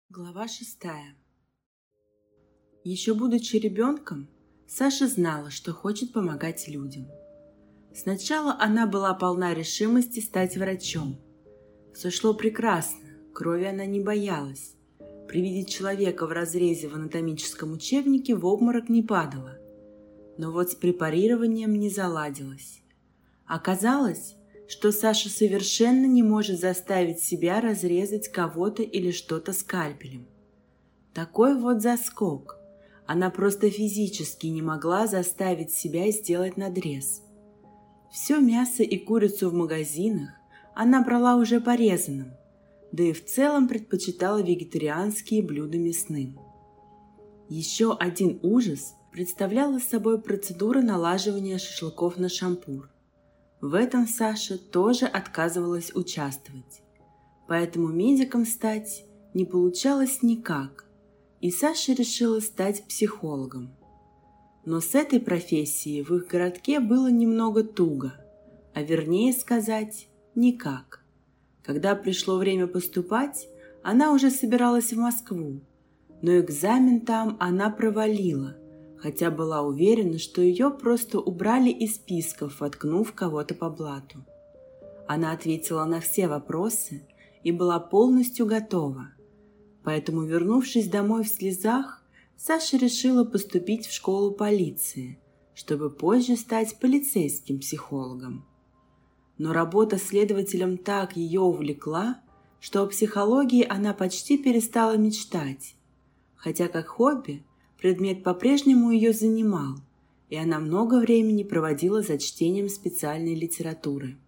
Глава 6. Еще будучи ребенком, Саша знала, что хочет помогать людям. Сначала она была полна решимости стать врачом. Все шло прекрасно, крови она не боялась. При виде человека в разрезе в анатомическом учебнике в обморок не падала. Но вот с препарированием не заладилось. Оказалось, что Саша совершенно не может заставить себя разрезать кого-то или что-то скальпелем. Такой вот заскок. Она просто физически не могла заставить себя сделать надрез. Все мясо и курицу в магазинах она брала уже порезанным, да и в целом предпочитала вегетарианские блюда мясным. Еще один ужас представляла собой процедура налаживания шашлыков на шампур. В этом Саша тоже отказывалась участвовать, поэтому медиком стать не получалось никак, и Саша решила стать психологом. Но с этой профессией в их городке было немного туго, а вернее сказать, никак. Когда пришло время поступать, она уже собиралась в Москву, но экзамен там она провалила, хотя была уверена, что ее просто убрали из списков, воткнув кого-то по блату. Она ответила на все вопросы и была полностью готова. Поэтому, вернувшись домой в слезах, Саша решила поступить в школу полиции, чтобы позже стать полицейским психологом. Но работа следователем так ее увлекла, что о психологии она почти перестала мечтать, хотя как хобби предмет по-прежнему ее занимал, и она много времени проводила за чтением специальной литературы.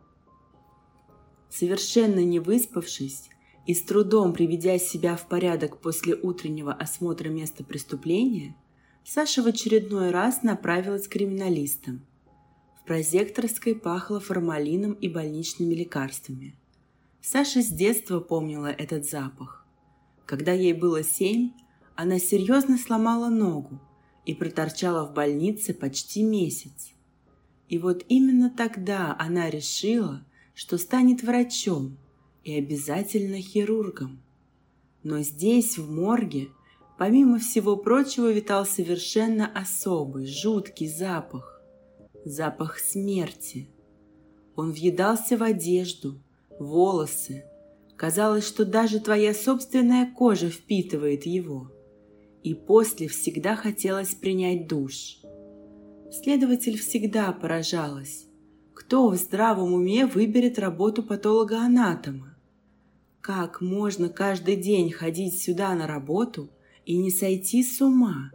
Совершенно не выспавшись и с трудом приведя себя в порядок после утреннего осмотра места преступления, Саша в очередной раз направилась к криминалистам. В прозекторской пахло формалином и больничными лекарствами. Саша с детства помнила этот запах. Когда ей было 7, она серьезно сломала ногу и проторчала в больнице почти месяц. И вот именно тогда она решила, что станет врачом и обязательно хирургом. Но здесь, в морге, помимо всего прочего, витал совершенно особый, жуткий запах. Запах смерти. Он въедался в одежду, волосы. Казалось, что даже твоя собственная кожа впитывает его. И после всегда хотелось принять душ. Следователь всегда поражалась. Кто в здравом уме выберет работу патолога-анатома? Как можно каждый день ходить сюда на работу и не сойти с ума?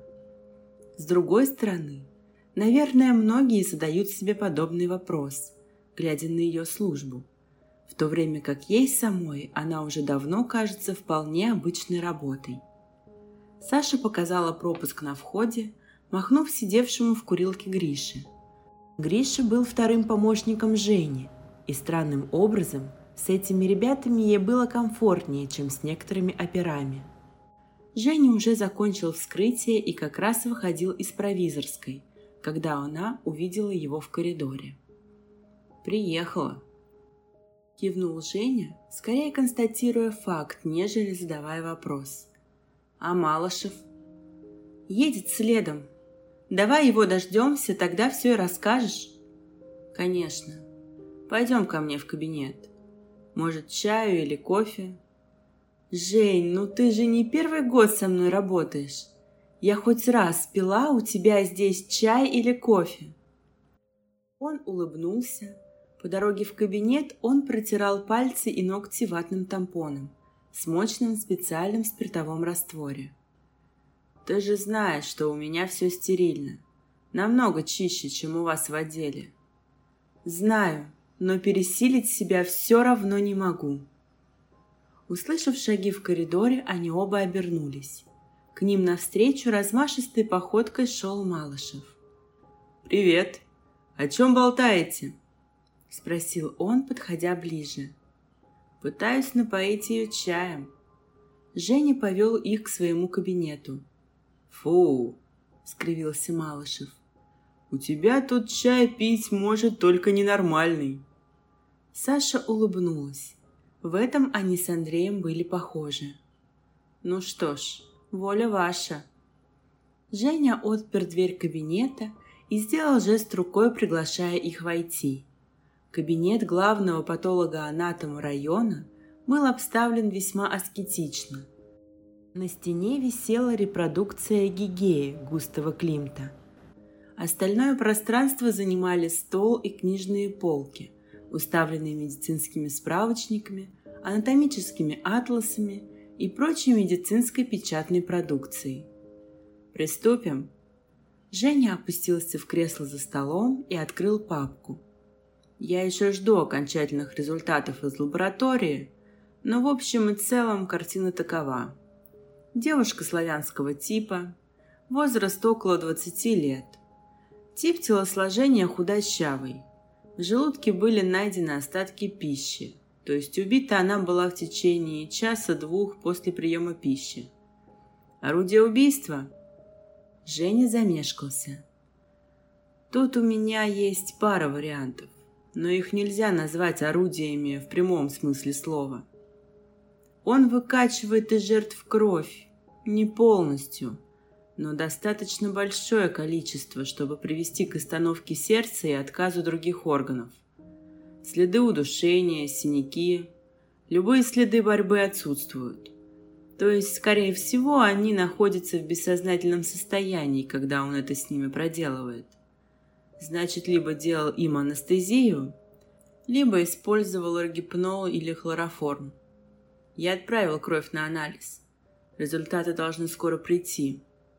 С другой стороны, наверное, многие задают себе подобный вопрос, глядя на ее службу, в то время как ей самой она уже давно кажется вполне обычной работой. Саша показала пропуск на входе, махнув сидевшему в курилке Грише. Гриша был вторым помощником Жени, и странным образом с этими ребятами ей было комфортнее, чем с некоторыми операми. Женя уже закончил вскрытие и как раз выходил из провизорской, когда она увидела его в коридоре. «Приехала», – кивнул Женя, скорее констатируя факт, нежели задавая вопрос. «А Малышев?» «Едет следом. Давай его дождемся, тогда все и расскажешь». «Конечно. Пойдем ко мне в кабинет. Может, чаю или кофе?» «Жень, ну ты же не первый год со мной работаешь. Я хоть раз пила у тебя здесь чай или кофе?» Он улыбнулся. По дороге в кабинет он протирал пальцы и ногти ватным тампоном, смоченным в специальном спиртовом растворе. «Ты же знаешь, что у меня все стерильно. Намного чище, чем у вас в отделе». «Знаю, но пересилить себя все равно не могу». Услышав шаги в коридоре, они оба обернулись. К ним навстречу размашистой походкой шел Малышев. «Привет! О чем болтаете?» – спросил он, подходя ближе. «Пытаюсь напоить ее чаем». Женя повел их к своему кабинету. «Фу!» – скривился Малышев. «У тебя тут чай пить может только ненормальный». Саша улыбнулась. В этом они с Андреем были похожи. Ну что ж, воля ваша. Женя отпер дверь кабинета и сделал жест рукой, приглашая их войти. Кабинет главного патолога-анатома района был обставлен весьма аскетично. На стене висела репродукция Гигеи Густава Климта. Остальное пространство занимали стол и книжные полки, уставленные медицинскими справочниками, анатомическими атласами и прочей медицинской печатной продукцией. «Приступим?» Женя опустился в кресло за столом и открыл папку. «Я еще жду окончательных результатов из лаборатории, но в общем и целом картина такова. Девушка славянского типа, возраст около 20 лет. Тип телосложения худощавый. В желудке были найдены остатки пищи, то есть убита она была в течение часа-двух после приема пищи. Орудие убийства?» Женя замешкался. «Тут у меня есть пара вариантов, но их нельзя назвать орудиями в прямом смысле слова. Он выкачивает из жертв кровь, не полностью, но достаточно большое количество, чтобы привести к остановке сердца и отказу других органов. Следы удушения, синяки, любые следы борьбы отсутствуют. То есть, скорее всего, они находятся в бессознательном состоянии, когда он это с ними проделывает. Значит, либо делал им анестезию, либо использовал рогипнол или хлороформ. Я отправил кровь на анализ. Результаты должны скоро прийти».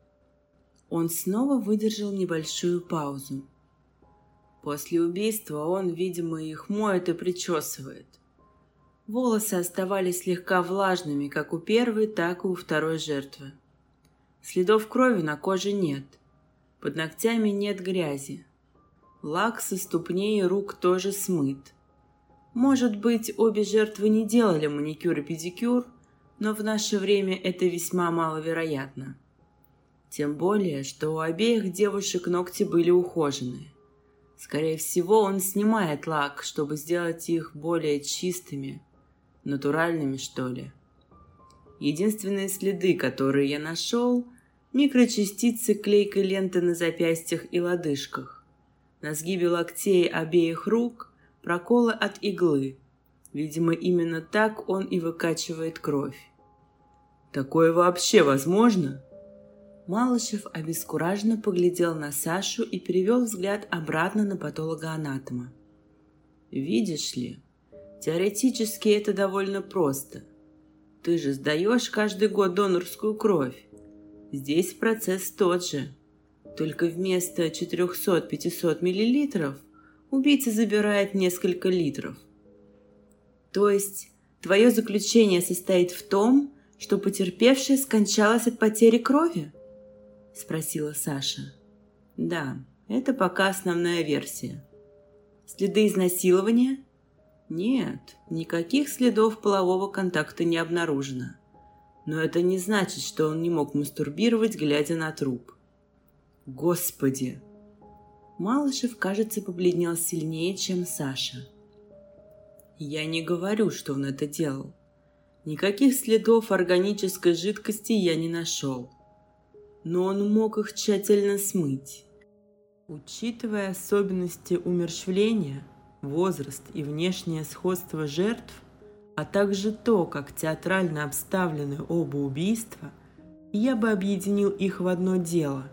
Он снова выдержал небольшую паузу. После убийства он, видимо, их моет и причесывает. Волосы оставались слегка влажными как у первой, так и у второй жертвы. Следов крови на коже нет. Под ногтями нет грязи. Лак со ступней и рук тоже смыт. Может быть, обе жертвы не делали маникюр и педикюр, но в наше время это весьма маловероятно. Тем более, что у обеих девушек ногти были ухоженные. Скорее всего, он снимает лак, чтобы сделать их более чистыми, натуральными, что ли. Единственные следы, которые я нашел – микрочастицы клейкой ленты на запястьях и лодыжках. На сгибе локтей обеих рук проколы от иглы. Видимо, именно так он и выкачивает кровь. «Такое вообще возможно?» Малышев обескураженно поглядел на Сашу и перевел взгляд обратно на патолога-анатома. «Видишь ли, теоретически это довольно просто. Ты же сдаешь каждый год донорскую кровь. Здесь процесс тот же. Только вместо 400-500 миллилитров убийца забирает несколько литров. То есть твое заключение состоит в том, что потерпевшая скончалась от потери крови?» – спросила Саша. «Да, это пока основная версия. Следы изнасилования? Нет, никаких следов полового контакта не обнаружено. Но это не значит, что он не мог мастурбировать, глядя на труп». «Господи!» Малышев, кажется, побледнел сильнее, чем Саша. «Я не говорю, что он это делал. Никаких следов органической жидкости я не нашел. Но он мог их тщательно смыть. Учитывая особенности умерщвления, возраст и внешнее сходство жертв, а также то, как театрально обставлены оба убийства, я бы объединил их в одно дело».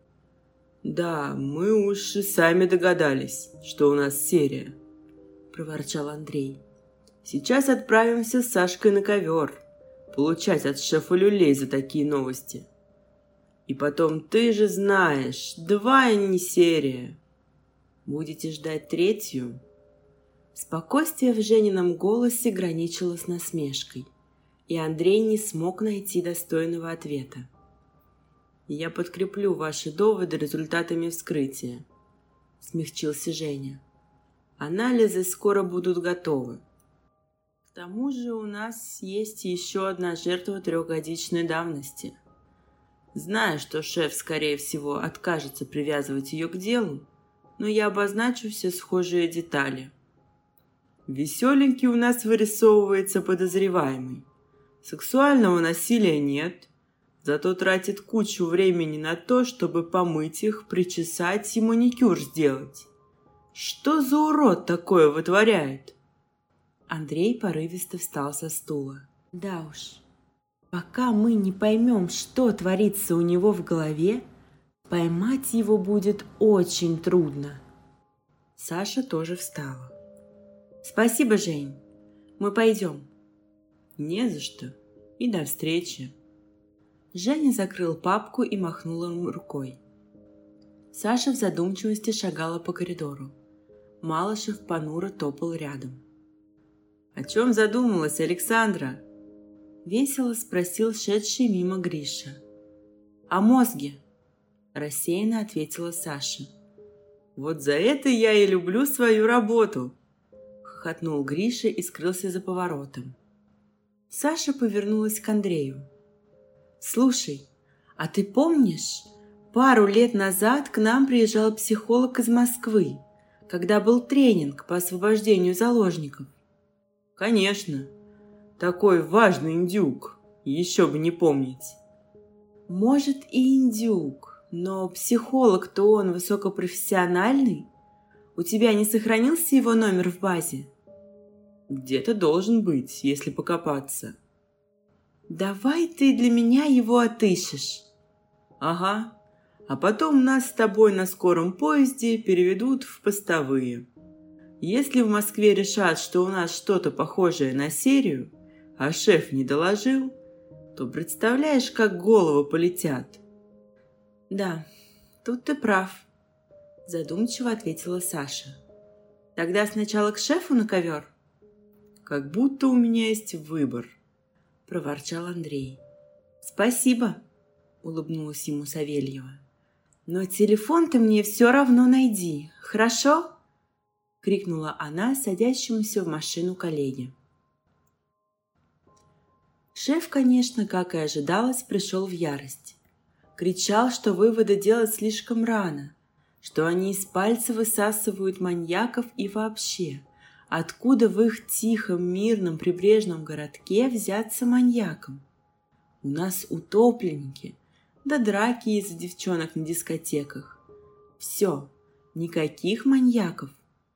«Да, мы уж и сами догадались, что у нас серия», – проворчал Андрей. «Сейчас отправимся с Сашкой на ковер, получать от шефа люлей за такие новости. И потом, ты же знаешь, 2 не серия. Будете ждать 3?» Спокойствие в Женином голосе граничило с насмешкой, и Андрей не смог найти достойного ответа. «Я подкреплю ваши доводы результатами вскрытия», – смягчился Женя. «Анализы скоро будут готовы. К тому же у нас есть еще одна жертва 3-годичной давности. Знаю, что шеф, скорее всего, откажется привязывать ее к делу, но я обозначу все схожие детали. Веселенький у нас вырисовывается подозреваемый. Сексуального насилия нет, зато тратит кучу времени на то, чтобы помыть их, причесать и маникюр сделать. Что за урод такое вытворяет?» Андрей порывисто встал со стула. «Да уж, пока мы не поймем, что творится у него в голове, поймать его будет очень трудно». Саша тоже встала. «Спасибо, Жень. Мы пойдем». «Не за что. И до встречи». Женя закрыл папку и махнул ему рукой. Саша в задумчивости шагала по коридору. Малышев понуро топал рядом. «О чем задумалась, Александра?» Весело спросил шедший мимо Гриша. «О мозге», рассеянно ответила Саша. «Вот за это я и люблю свою работу!» Хохотнул Гриша и скрылся за поворотом. Саша повернулась к Андрею. «Слушай, а ты помнишь, пару лет назад к нам приезжал психолог из Москвы, когда был тренинг по освобождению заложников?» «Конечно, такой важный индюк, еще бы не помнить». «Может, и индюк, но психолог-то он высокопрофессиональный. У тебя не сохранился его номер в базе?» «Где-то должен быть, если покопаться». «Давай ты для меня его отыщешь». «Ага, а потом нас с тобой на скором поезде переведут в постовые. Если в Москве решат, что у нас что-то похожее на серию, а шеф не доложил, то представляешь, как головы полетят». «Да, тут ты прав», задумчиво ответила Саша. «Тогда сначала к шефу на ковер?» «Как будто у меня есть выбор», проворчал Андрей. «Спасибо», улыбнулась ему Савельева. «Но телефон ты мне все равно найди, хорошо?» крикнула она садящемуся в машину коллеге. Шеф, конечно, как и ожидалось, пришел в ярость. Кричал, что выводы делать слишком рано, что они из пальца высасывают маньяков и вообще, откуда в их тихом, мирном прибрежном городке взяться маньякам? У нас утопленники, да драки из-за девчонок на дискотеках. Все, никаких маньяков.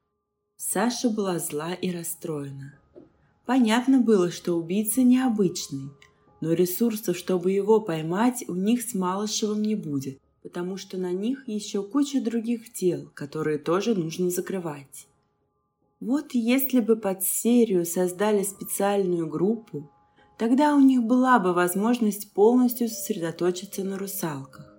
Саша была зла и расстроена. Понятно было, что убийца необычный, но ресурсов, чтобы его поймать, у них с Малышевым не будет, потому что на них еще куча других дел, которые тоже нужно закрывать. Вот если бы под серию создали специальную группу, тогда у них была бы возможность полностью сосредоточиться на русалках.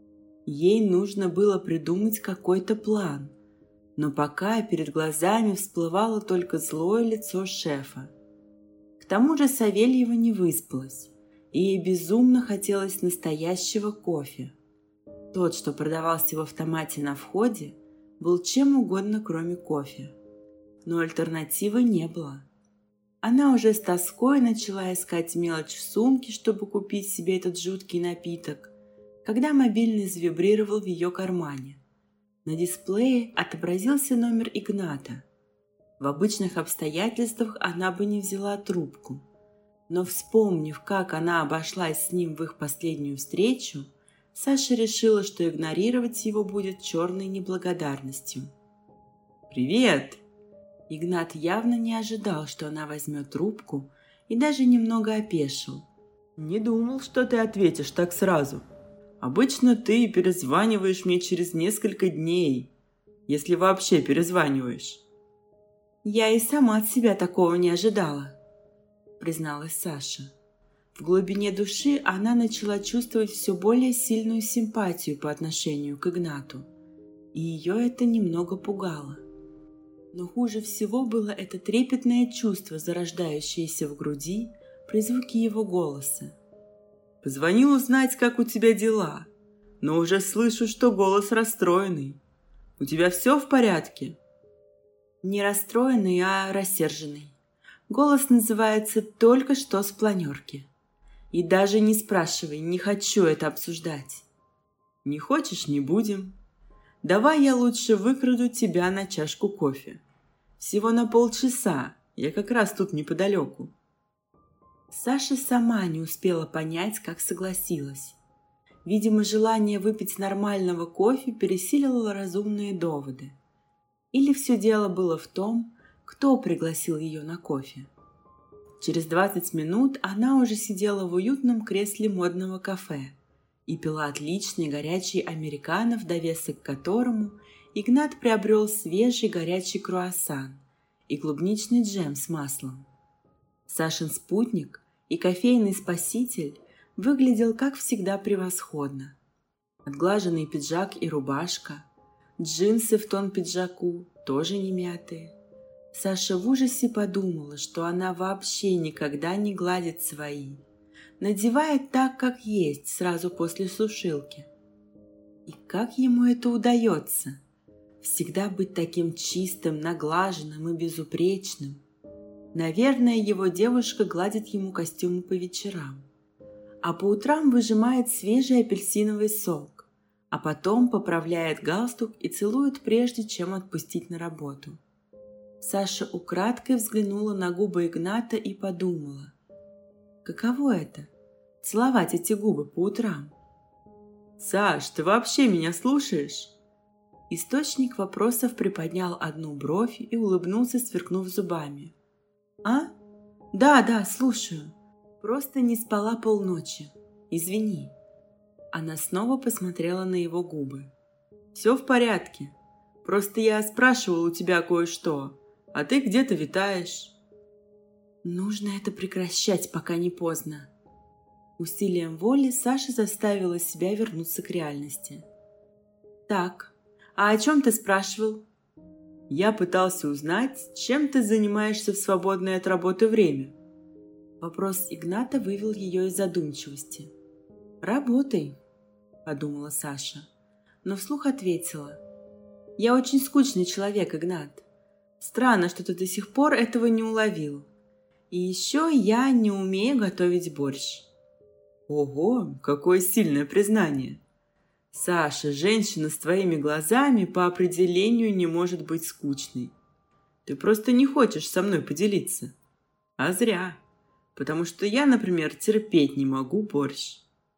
Ей нужно было придумать какой-то план, но пока перед глазами всплывало только злое лицо шефа. К тому же Савельева не выспалась, и ей безумно хотелось настоящего кофе. Тот, что продавался в автомате на входе, был чем угодно, кроме кофе. Но альтернативы не было. Она уже с тоской начала искать мелочь в сумке, чтобы купить себе этот жуткий напиток, когда мобильный завибрировал в ее кармане. На дисплее отобразился номер Игната. В обычных обстоятельствах она бы не взяла трубку, но, вспомнив, как она обошлась с ним в их последнюю встречу, Саша решила, что игнорировать его будет черной неблагодарностью. «Привет!» Игнат явно не ожидал, что она возьмет трубку, и даже немного опешил. «Не думал, что ты ответишь так сразу. Обычно ты перезваниваешь мне через несколько дней, если вообще перезваниваешь». «Я и сама от себя такого не ожидала», призналась Саша. В глубине души она начала чувствовать все более сильную симпатию по отношению к Игнату, и ее это немного пугало. Но хуже всего было это трепетное чувство, зарождающееся в груди при звуке его голоса. «Позвонил узнать, как у тебя дела, но уже слышу, что голос расстроенный. У тебя все в порядке?» «Не расстроенный, а рассерженный. Голос называется «Только что с планерки». И даже не спрашивай, не хочу это обсуждать». «Не хочешь, не будем. Давай я лучше выкраду тебя на чашку кофе. Всего на полчаса, я как раз тут неподалеку». Саша сама не успела понять, как согласилась. Видимо, желание выпить нормального кофе пересилило разумные доводы. Или все дело было в том, кто пригласил ее на кофе. Через 20 минут она уже сидела в уютном кресле модного кафе и пила отличный горячий американо, в довесок к которому Игнат приобрел свежий горячий круассан и клубничный джем с маслом. Сашин спутник и кофейный спаситель выглядел, как всегда, превосходно. Отглаженный пиджак и рубашка, джинсы в тон пиджаку, тоже не мятые. Саша в ужасе подумала, что она вообще никогда не гладит свои. Надевает так, как есть, сразу после сушилки. И как ему это удается? Всегда быть таким чистым, наглаженным и безупречным. Наверное, его девушка гладит ему костюмы по вечерам, а по утрам выжимает свежий апельсиновый сок, а потом поправляет галстук и целует прежде, чем отпустить на работу. Саша украдкой взглянула на губы Игната и подумала, каково это – целовать эти губы по утрам? «Саш, ты вообще меня слушаешь?» Источник вопросов приподнял одну бровь и улыбнулся, сверкнув зубами. «А? Да, слушаю. Просто не спала полночи. Извини». Она снова посмотрела на его губы. «Все в порядке. Просто я спрашивал у тебя кое-что, а ты где-то витаешь». Нужно это прекращать, пока не поздно. Усилием воли Саша заставила себя вернуться к реальности. «Так, а о чем ты спрашивал?» «Я пытался узнать, чем ты занимаешься в свободное от работы время». Вопрос Игната вывел ее из задумчивости. «Работай», – подумала Саша, но вслух ответила. «Я очень скучный человек, Игнат. Странно, что ты до сих пор этого не уловил. И еще я не умею готовить борщ». «Ого, какое сильное признание! Саша, женщина с твоими глазами по определению не может быть скучной. Ты просто не хочешь со мной поделиться. А зря, потому что я, например, терпеть не могу борщ».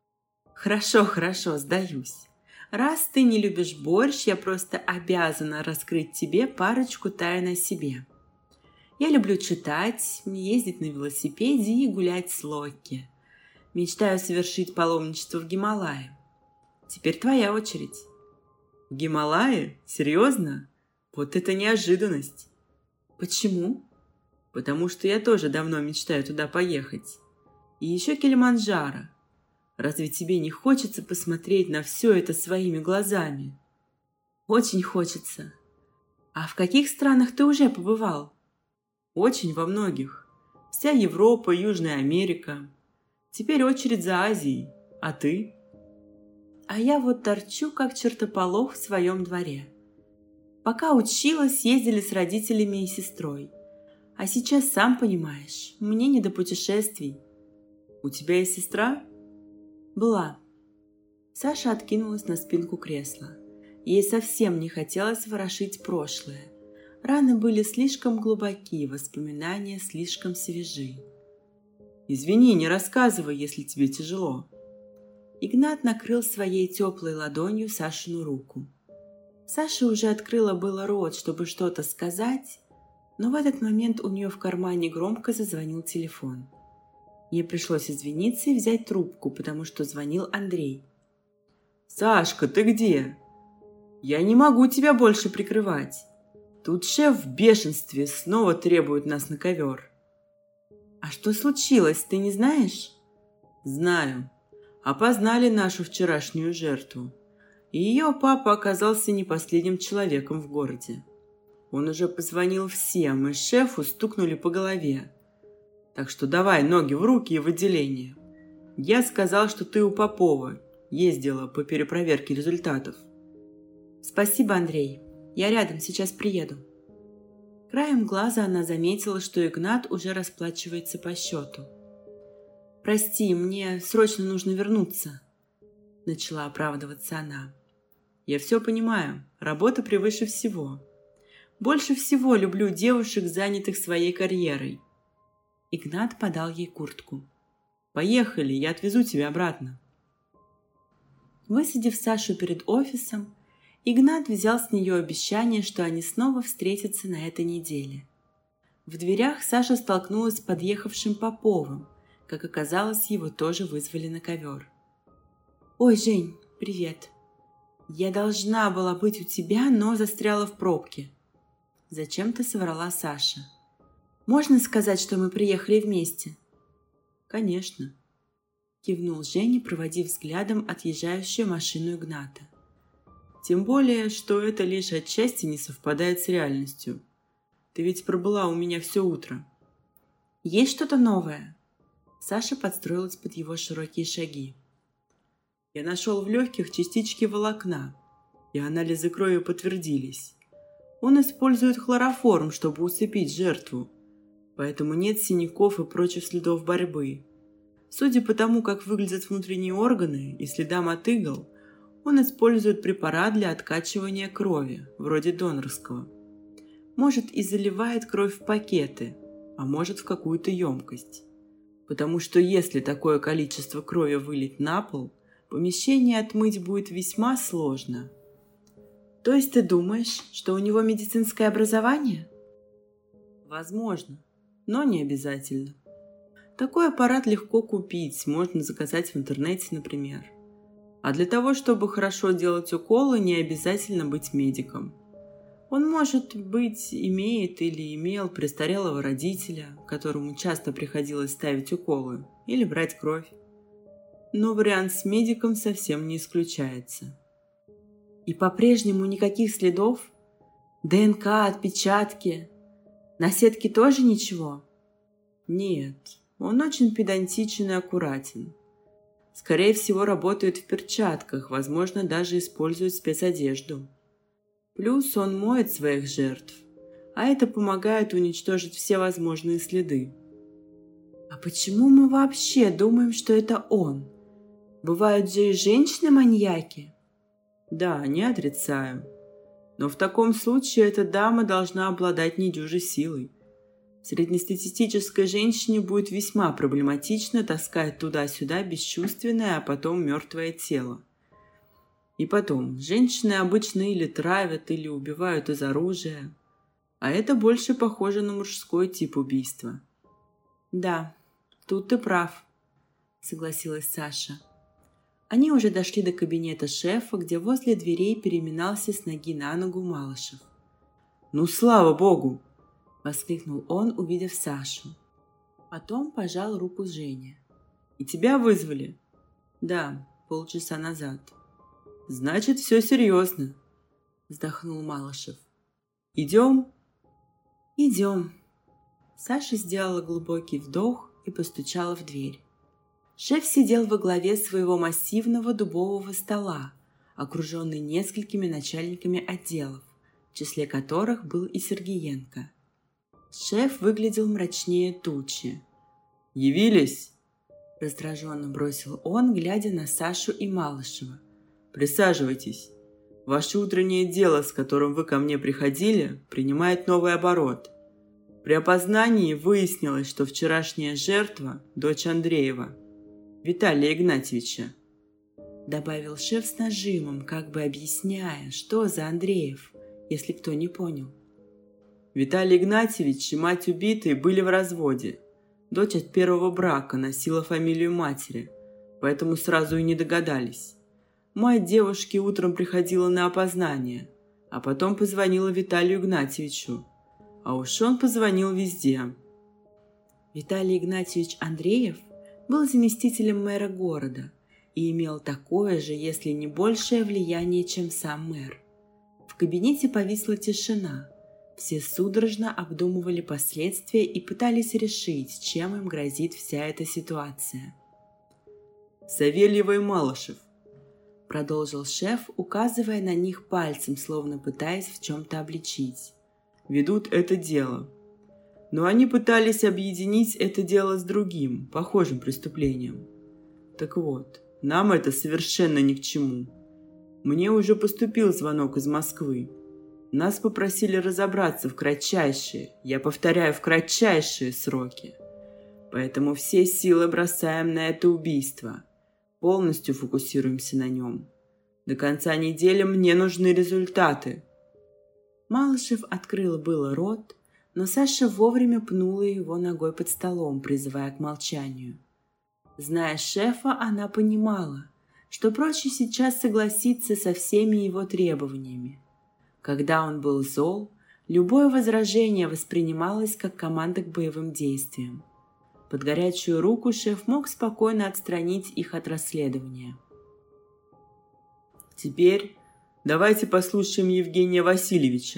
Хорошо, сдаюсь. Раз ты не любишь борщ, я просто обязана раскрыть тебе парочку тайн о себе. Я люблю читать, ездить на велосипеде и гулять с Локи. Мечтаю совершить паломничество в Гималае. Теперь твоя очередь. В Гималае? Серьезно? Вот это неожиданность. Почему? Потому что я тоже давно мечтаю туда поехать. И еще Килиманджаро. Разве тебе не хочется посмотреть на все это своими глазами? Очень хочется. А в каких странах ты уже побывал? Очень во многих. Вся Европа, Южная Америка. Теперь очередь за Азией. А ты? А я вот торчу, как чертополох в своем дворе. Пока училась, ездили с родителями и сестрой. А сейчас, сам понимаешь, мне не до путешествий. У тебя есть сестра? Была. Саша откинулась на спинку кресла. Ей совсем не хотелось ворошить прошлое. Раны были слишком глубоки, воспоминания слишком свежи. «Извини, не рассказывай, если тебе тяжело». Игнат накрыл своей теплой ладонью Сашину руку. Саша уже открыла было рот, чтобы что-то сказать, но в этот момент у нее в кармане громко зазвонил телефон. Ей пришлось извиниться и взять трубку, потому что звонил Андрей. «Сашка, ты где? Я не могу тебя больше прикрывать. Тут шеф в бешенстве снова требует нас на ковер». «А что случилось, ты не знаешь?» «Знаю. Опознали нашу вчерашнюю жертву. И ее папа оказался не последним человеком в городе. Он уже позвонил всем, и шефу стукнули по голове. Так что давай ноги в руки и в отделение. Я сказал, что ты у Попова ездила по перепроверке результатов». «Спасибо, Андрей. Я рядом, сейчас приеду». Краем глаза она заметила, что Игнат уже расплачивается по счету. «Прости, мне срочно нужно вернуться», – начала оправдываться она. «Я все понимаю, работа превыше всего. Больше всего люблю девушек, занятых своей карьерой. Игнат подал ей куртку. «Поехали, я отвезу тебя обратно». Высадив Сашу перед офисом, Игнат взял с нее обещание, что они снова встретятся на этой неделе. В дверях Саша столкнулась с подъехавшим Поповым. Как оказалось, его тоже вызвали на ковер. «Ой, Жень, привет. Я должна была быть у тебя, но застряла в пробке». Зачем-то соврала Саша. «Можно сказать, что мы приехали вместе?» «Конечно», — кивнул Женя, проводив взглядом отъезжающую машину Игната. «Тем более, что это лишь отчасти не совпадает с реальностью. Ты ведь пробыла у меня все утро». «Есть что-то новое?» Саша подстроилась под его широкие шаги. «Я нашел в легких частички волокна, и анализы крови подтвердились. Он использует хлороформ, чтобы усыпить жертву, поэтому нет синяков и прочих следов борьбы. Судя по тому, как выглядят внутренние органы и следам от игл, он использует препарат для откачивания крови, вроде донорского. Может, и заливает кровь в пакеты, а может, в какую-то емкость. Потому что если такое количество крови вылить на пол, помещение отмыть будет весьма сложно». «То есть ты думаешь, что у него медицинское образование?» «Возможно, но не обязательно. Такой аппарат легко купить, можно заказать в интернете, например. А для того, чтобы хорошо делать уколы, не обязательно быть медиком. Он, может быть, имеет или имел престарелого родителя, которому часто приходилось ставить уколы или брать кровь. Но вариант с медиком совсем не исключается». «И по-прежнему никаких следов? ДНК, отпечатки? На сетке тоже ничего?» «Нет, он очень педантичен и аккуратен. Скорее всего, работает в перчатках, возможно, даже использует спецодежду. Плюс он моет своих жертв, а это помогает уничтожить все возможные следы». «А почему мы вообще думаем, что это он? Бывают же и женщины-маньяки?» «Да, не отрицаю. Но в таком случае эта дама должна обладать недюжей силой. Среднестатистической женщине будет весьма проблематично таскать туда-сюда бесчувственное, а потом мертвое тело. И потом, женщины обычно или травят, или убивают из оружия. А это больше похоже на мужской тип убийства». «Да, тут ты прав», — согласилась Саша. Они уже дошли до кабинета шефа, где возле дверей переминался с ноги на ногу Малышев. «Ну, слава богу!» — воскликнул он, увидев Сашу. Потом пожал руку Жене. «И тебя вызвали?» «Да, полчаса назад». «Значит, все серьезно», — вздохнул Малышев. «Идем?» «Идем». Саша сделала глубокий вдох и постучала в дверь. Шеф сидел во главе своего массивного дубового стола, окруженный несколькими начальниками отделов, в числе которых был и Сергеенко. Шеф выглядел мрачнее тучи. «Явились?» – раздраженно бросил он, глядя на Сашу и Малышева. «Присаживайтесь. Ваше утреннее дело, с которым вы ко мне приходили, принимает новый оборот. При опознании выяснилось, что вчерашняя жертва – дочь Андреева, Виталия Игнатьевича», — добавил шеф с нажимом, как бы объясняя, что за Андреев, если кто не понял. «Виталий Игнатьевич и мать убитой были в разводе. Дочь от первого брака носила фамилию матери, поэтому сразу и не догадались. Мать девушки утром приходила на опознание, а потом позвонила Виталию Игнатьевичу. А уж он позвонил везде». Виталий Игнатьевич Андреев был заместителем мэра города и имел такое же, если не большее влияние, чем сам мэр. В кабинете повисла тишина. Все судорожно обдумывали последствия и пытались решить, чем им грозит вся эта ситуация. «Савельева и Малышев», — продолжил шеф, указывая на них пальцем, словно пытаясь в чем-то обличить, — «ведут это дело. Но они пытались объединить это дело с другим, похожим преступлением. Так вот, нам это совершенно ни к чему. Мне уже поступил звонок из Москвы. Нас попросили разобраться в кратчайшие, я повторяю, в кратчайшие сроки. Поэтому все силы бросаем на это убийство. Полностью фокусируемся на нем. До конца недели мне нужны результаты». Малышев открыл было рот, но Саша вовремя пнула его ногой под столом, призывая к молчанию. Зная шефа, она понимала, что проще сейчас согласиться со всеми его требованиями. Когда он был зол, любое возражение воспринималось как команда к боевым действиям. Под горячую руку шеф мог спокойно отстранить их от расследования. «Теперь давайте послушаем Евгения Васильевича».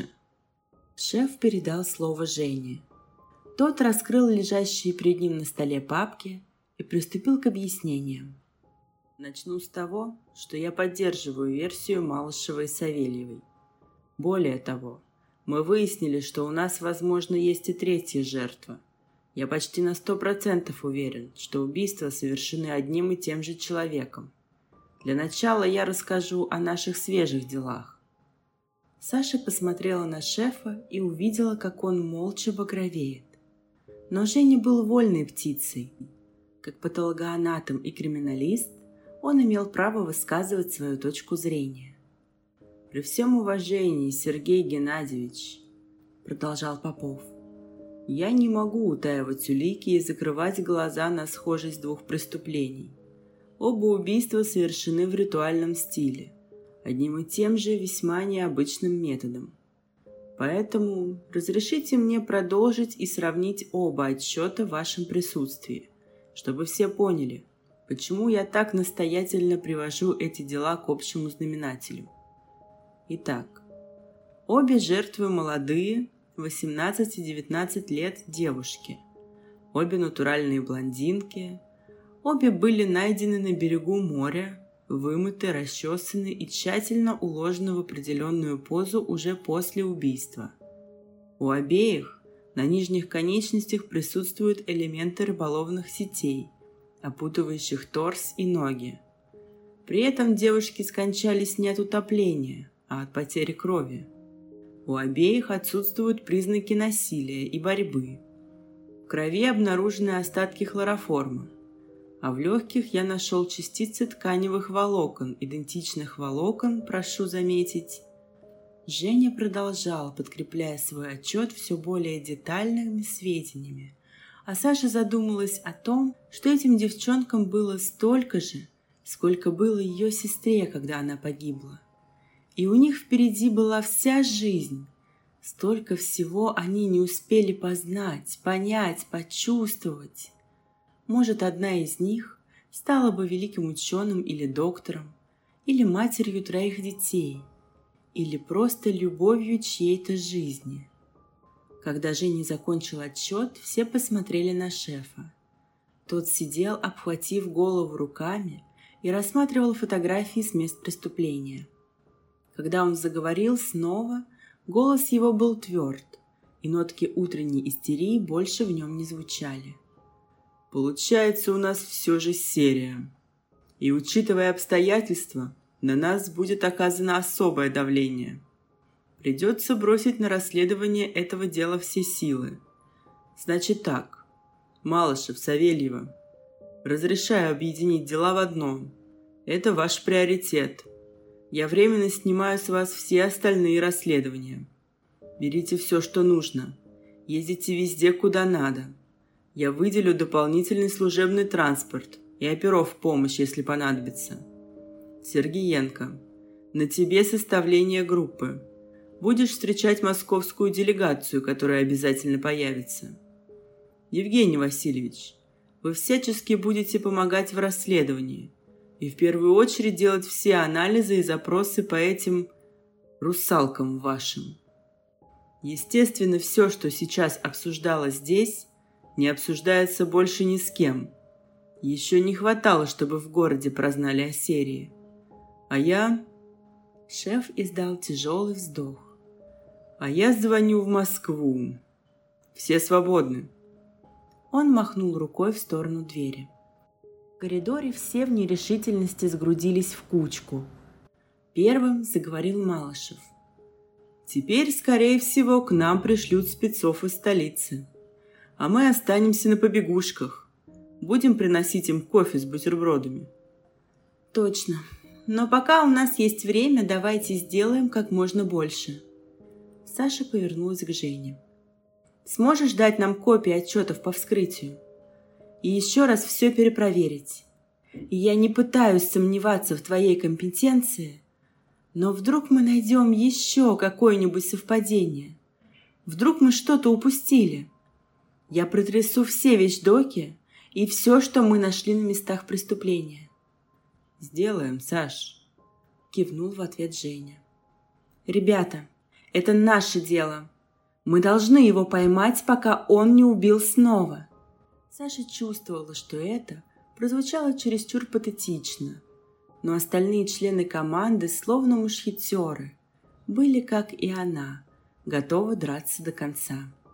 Шеф передал слово Жене. Тот раскрыл лежащие перед ним на столе папки и приступил к объяснениям. «Начну с того, что я поддерживаю версию Малышевой и Савельевой. Более того, мы выяснили, что у нас, возможно, есть и третья жертва. Я почти на 100% уверен, что убийства совершены одним и тем же человеком. Для начала я расскажу о наших свежих делах». Саша посмотрела на шефа и увидела, как он молча багровеет. Но Женя был вольной птицей. Как патологоанатом и криминалист, он имел право высказывать свою точку зрения. «При всем уважении, Сергей Геннадьевич», — продолжал Попов, — «я не могу утаивать улики и закрывать глаза на схожесть двух преступлений. Оба убийства совершены в ритуальном стиле, одним и тем же весьма необычным методом. Поэтому разрешите мне продолжить и сравнить оба отчета в вашем присутствии, чтобы все поняли, почему я так настоятельно привожу эти дела к общему знаменателю. Итак, обе жертвы молодые, 18 и 19 лет девушки, обе натуральные блондинки, обе были найдены на берегу моря, вымыты, расчесаны и тщательно уложены в определенную позу уже после убийства. У обеих на нижних конечностях присутствуют элементы рыболовных сетей, опутывающих торс и ноги. При этом девушки скончались не от утопления, а от потери крови. У обеих отсутствуют признаки насилия и борьбы. В крови обнаружены остатки хлороформа, а в легких я нашел частицы тканевых волокон, идентичных волокон, прошу заметить. Женя продолжал, подкрепляя свой отчет все более детальными сведениями, а Саша задумалась о том, что этим девчонкам было столько же, сколько было ее сестре, когда она погибла. И у них впереди была вся жизнь. Столько всего они не успели познать, понять, почувствовать. Может, одна из них стала бы великим ученым или доктором, или матерью 3 детей, или просто любовью чьей-то жизни. Когда Женя закончил отчет, все посмотрели на шефа. Тот сидел, обхватив голову руками, и рассматривал фотографии с мест преступления. Когда он заговорил снова, голос его был тверд, и нотки утренней истерии больше в нем не звучали. «Получается, у нас все же серия. И, учитывая обстоятельства, на нас будет оказано особое давление. Придется бросить на расследование этого дела все силы. Значит так, Малышев, Савельева, разрешаю объединить дела в одно. Это ваш приоритет. Я временно снимаю с вас все остальные расследования. Берите все, что нужно. Ездите везде, куда надо. Я выделю дополнительный служебный транспорт и оперов в помощь, если понадобится. Сергеенко, на тебе составление группы. Будешь встречать московскую делегацию, которая обязательно появится. Евгений Васильевич, вы всячески будете помогать в расследовании и в первую очередь делать все анализы и запросы по этим русалкам вашим. Естественно, все, что сейчас обсуждалось здесь, не обсуждается больше ни с кем. Еще не хватало, чтобы в городе прознали о серии. А я... Шеф издал тяжелый вздох. А я звоню в Москву. Все свободны. Он махнул рукой в сторону двери. В коридоре все в нерешительности сгрудились в кучку. Первым заговорил Малышев. Теперь, скорее всего, к нам пришлют спецов из столицы. А мы останемся на побегушках, Будем приносить им кофе с бутербродами. Точно. Но пока у нас есть время, давайте сделаем как можно больше. Саша повернулась к Жене. Сможешь дать нам копии отчетов по вскрытию? И еще раз все перепроверить. И я не пытаюсь сомневаться в твоей компетенции, но вдруг мы найдем еще какое-нибудь совпадение. Вдруг мы что-то упустили. Я протрясу все вещдоки и все, что мы нашли на местах преступления. Сделаем, Саш, кивнул в ответ Женя. Ребята, это наше дело. Мы должны его поймать, пока он не убил снова. Саша чувствовала, что это прозвучало чересчур патетично, но остальные члены команды, словно мушкетеры, были, как и она, готовы драться до конца.